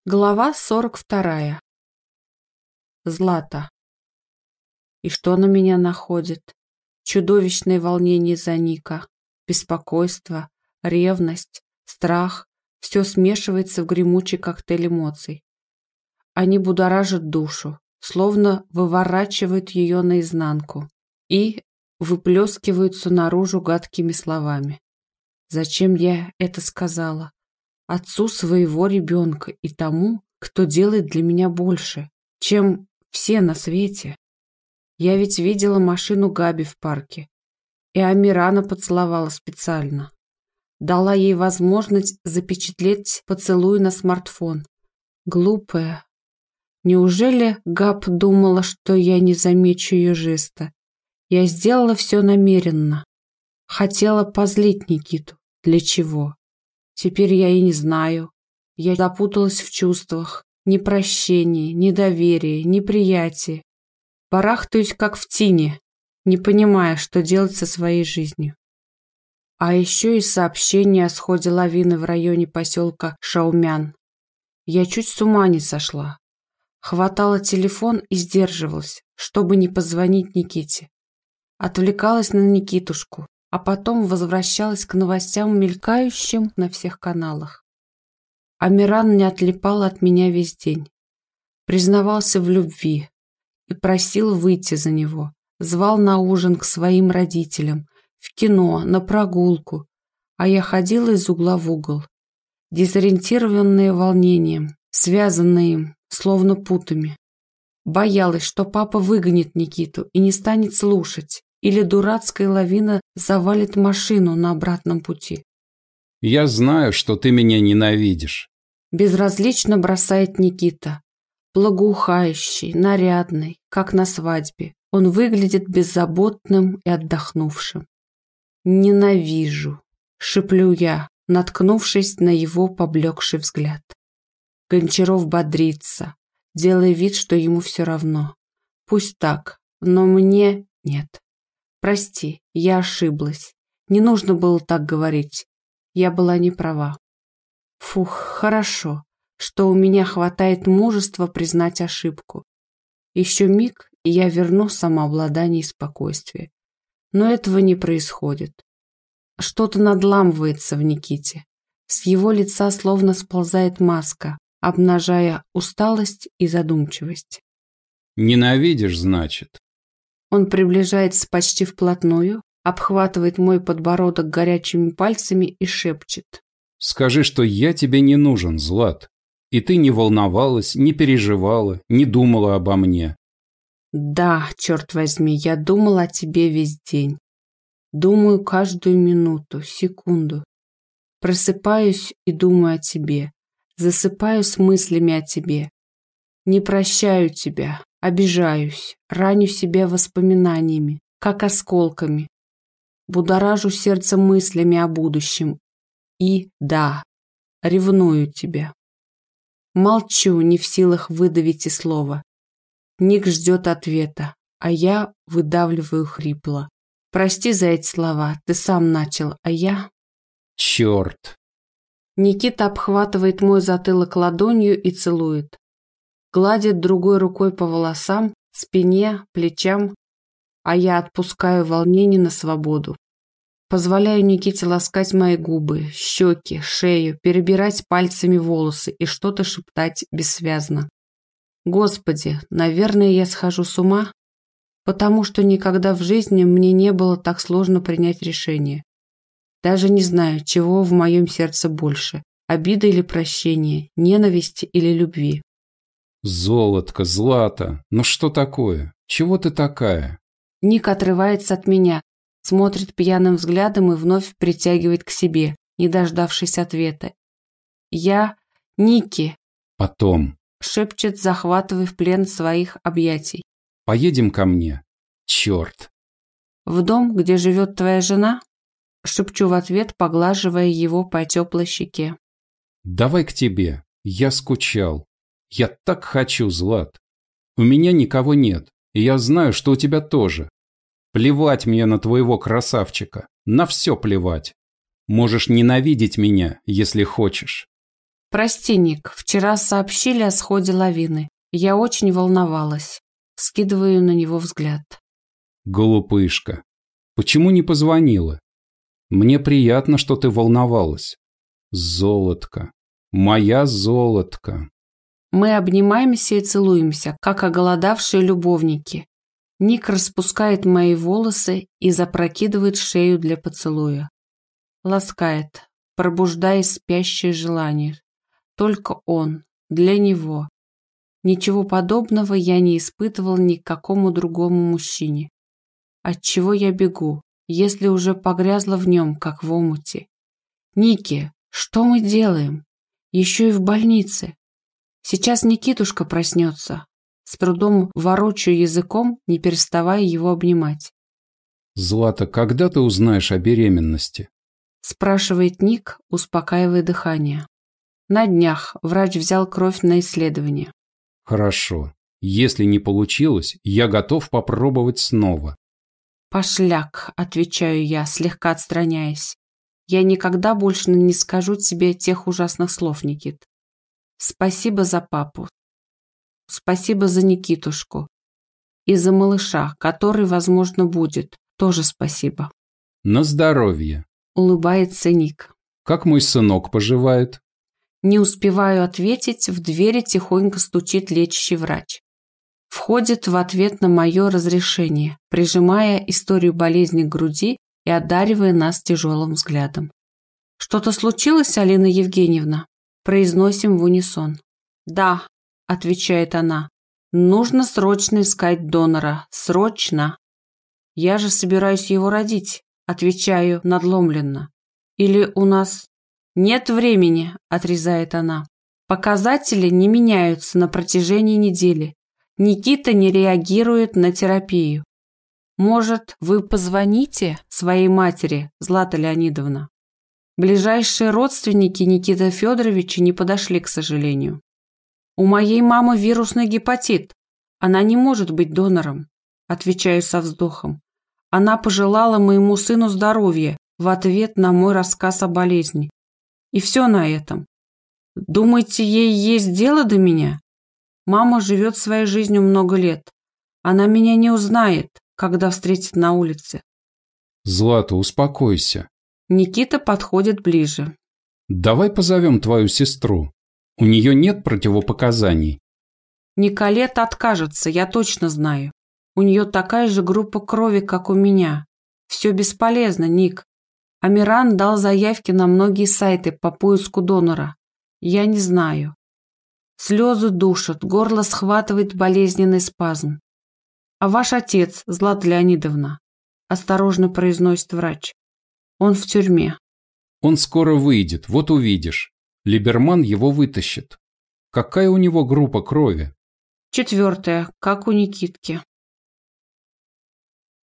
Глава 42. Злата. И что на меня находит? Чудовищное волнение за Ника, беспокойство, ревность, страх. Все смешивается в гремучий коктейль эмоций. Они будоражат душу, словно выворачивают ее наизнанку и выплескиваются наружу гадкими словами. Зачем я это сказала? Отцу своего ребенка и тому, кто делает для меня больше, чем все на свете. Я ведь видела машину Габи в парке, и Амирана поцеловала специально. Дала ей возможность запечатлеть поцелуй на смартфон. Глупая. Неужели Габ думала, что я не замечу ее жеста? Я сделала все намеренно. Хотела позлить Никиту. Для чего? Теперь я и не знаю. Я запуталась в чувствах. Ни прощения, ни доверия, ни приятия. Барахтаюсь, как в тине, не понимая, что делать со своей жизнью. А еще и сообщение о сходе лавины в районе поселка Шаумян. Я чуть с ума не сошла. Хватала телефон и сдерживалась, чтобы не позвонить Никите. Отвлекалась на Никитушку, а потом возвращалась к новостям, мелькающим на всех каналах. Амиран не отлипал от меня весь день. Признавался в любви и просил выйти за него. Звал на ужин к своим родителям, в кино, на прогулку. А я ходила из угла в угол, дезориентированная волнением, связанная им, словно путами. Боялась, что папа выгонит Никиту и не станет слушать, или дурацкая лавина завалит машину на обратном пути. «Я знаю, что ты меня ненавидишь», — безразлично бросает Никита. Благоухающий, нарядный, как на свадьбе. Он выглядит беззаботным и отдохнувшим. «Ненавижу», — шеплю я, наткнувшись на его поблекший взгляд. Гончаров бодрится, делая вид, что ему все равно. Пусть так, но мне нет. Прости, я ошиблась. Не нужно было так говорить. Я была не права. Фух, хорошо, что у меня хватает мужества признать ошибку. Еще миг, и я верну самообладание и спокойствие. Но этого не происходит. Что-то надламывается в Никите. С его лица словно сползает маска, обнажая усталость и задумчивость. «Ненавидишь, значит?» Он приближается почти вплотную, обхватывает мой подбородок горячими пальцами и шепчет. «Скажи, что я тебе не нужен, Злат. И ты не волновалась, не переживала, не думала обо мне». Да, черт возьми, я думала о тебе весь день. Думаю каждую минуту, секунду. Просыпаюсь и думаю о тебе. Засыпаю с мыслями о тебе. Не прощаю тебя, обижаюсь, раню себя воспоминаниями, как осколками. Будоражу сердце мыслями о будущем. И, да, ревную тебя. Молчу, не в силах выдавить и слова. Ник ждет ответа, а я выдавливаю хрипло. Прости за эти слова, ты сам начал, а я... Черт. Никита обхватывает мой затылок ладонью и целует. Гладит другой рукой по волосам, спине, плечам, а я отпускаю волнение на свободу. Позволяю Никите ласкать мои губы, щеки, шею, перебирать пальцами волосы и что-то шептать бессвязно. Господи, наверное, я схожу с ума, потому что никогда в жизни мне не было так сложно принять решение. Даже не знаю, чего в моем сердце больше – обида или прощение, ненависти или любви. Золотко, Злата, ну что такое? Чего ты такая? Ник отрывается от меня, смотрит пьяным взглядом и вновь притягивает к себе, не дождавшись ответа. Я Ники. Потом. Шепчет, захватывая в плен своих объятий. Поедем ко мне. Черт. В дом, где живет твоя жена? Шепчу в ответ, поглаживая его по теплой щеке. Давай к тебе. Я скучал. Я так хочу, Злат. У меня никого нет, и я знаю, что у тебя тоже. Плевать мне на твоего красавчика. На все плевать. Можешь ненавидеть меня, если хочешь. Прости, Ник, вчера сообщили о сходе лавины. Я очень волновалась. Скидываю на него взгляд. Глупышка. Почему не позвонила? Мне приятно, что ты волновалась. Золотко. Моя золотко. Мы обнимаемся и целуемся, как оголодавшие любовники. Ник распускает мои волосы и запрокидывает шею для поцелуя. Ласкает, пробуждая спящее желание. Только он, для него. Ничего подобного я не испытывал ни к какому другому мужчине. Отчего я бегу, если уже погрязла в нем, как в омуте? Ники, что мы делаем? Еще и в больнице. Сейчас Никитушка проснется. С трудом ворочаю языком, не переставая его обнимать. Злата, когда ты узнаешь о беременности? Спрашивает Ник, успокаивая дыхание. На днях врач взял кровь на исследование. Хорошо. Если не получилось, я готов попробовать снова. Пошляк, отвечаю я, слегка отстраняясь. Я никогда больше не скажу тебе тех ужасных слов, Никит. Спасибо за папу. Спасибо за Никитушку. И за малыша, который, возможно, будет. Тоже спасибо. На здоровье. Улыбается Ник. Как мой сынок поживает? Не успеваю ответить, в двери тихонько стучит лечащий врач. Входит в ответ на мое разрешение, прижимая историю болезни к груди и одаривая нас тяжелым взглядом. «Что-то случилось, Алина Евгеньевна?» Произносим в унисон. «Да», — отвечает она, — «нужно срочно искать донора. Срочно!» «Я же собираюсь его родить», — отвечаю надломленно. «Или у нас...» «Нет времени», — отрезает она. «Показатели не меняются на протяжении недели. Никита не реагирует на терапию. Может, вы позвоните своей матери, Злата Леонидовна?» Ближайшие родственники Никиты Федоровича не подошли, к сожалению. «У моей мамы вирусный гепатит. Она не может быть донором», — отвечаю со вздохом. «Она пожелала моему сыну здоровья в ответ на мой рассказ о болезни. И все на этом. Думаете, ей есть дело до меня? Мама живет своей жизнью много лет. Она меня не узнает, когда встретит на улице». Злата, успокойся. Никита подходит ближе. Давай позовем твою сестру. У нее нет противопоказаний. Николета откажется, я точно знаю. У нее такая же группа крови, как у меня. Все бесполезно, Ник. Амиран дал заявки на многие сайты по поиску донора. Я не знаю. Слезы душат, горло схватывает болезненный спазм. «А ваш отец, Злата Леонидовна?» – осторожно произносит врач. «Он в тюрьме». Он скоро выйдет, вот увидишь. Либерман его вытащит. Какая у него группа крови? 4, как у Никитки.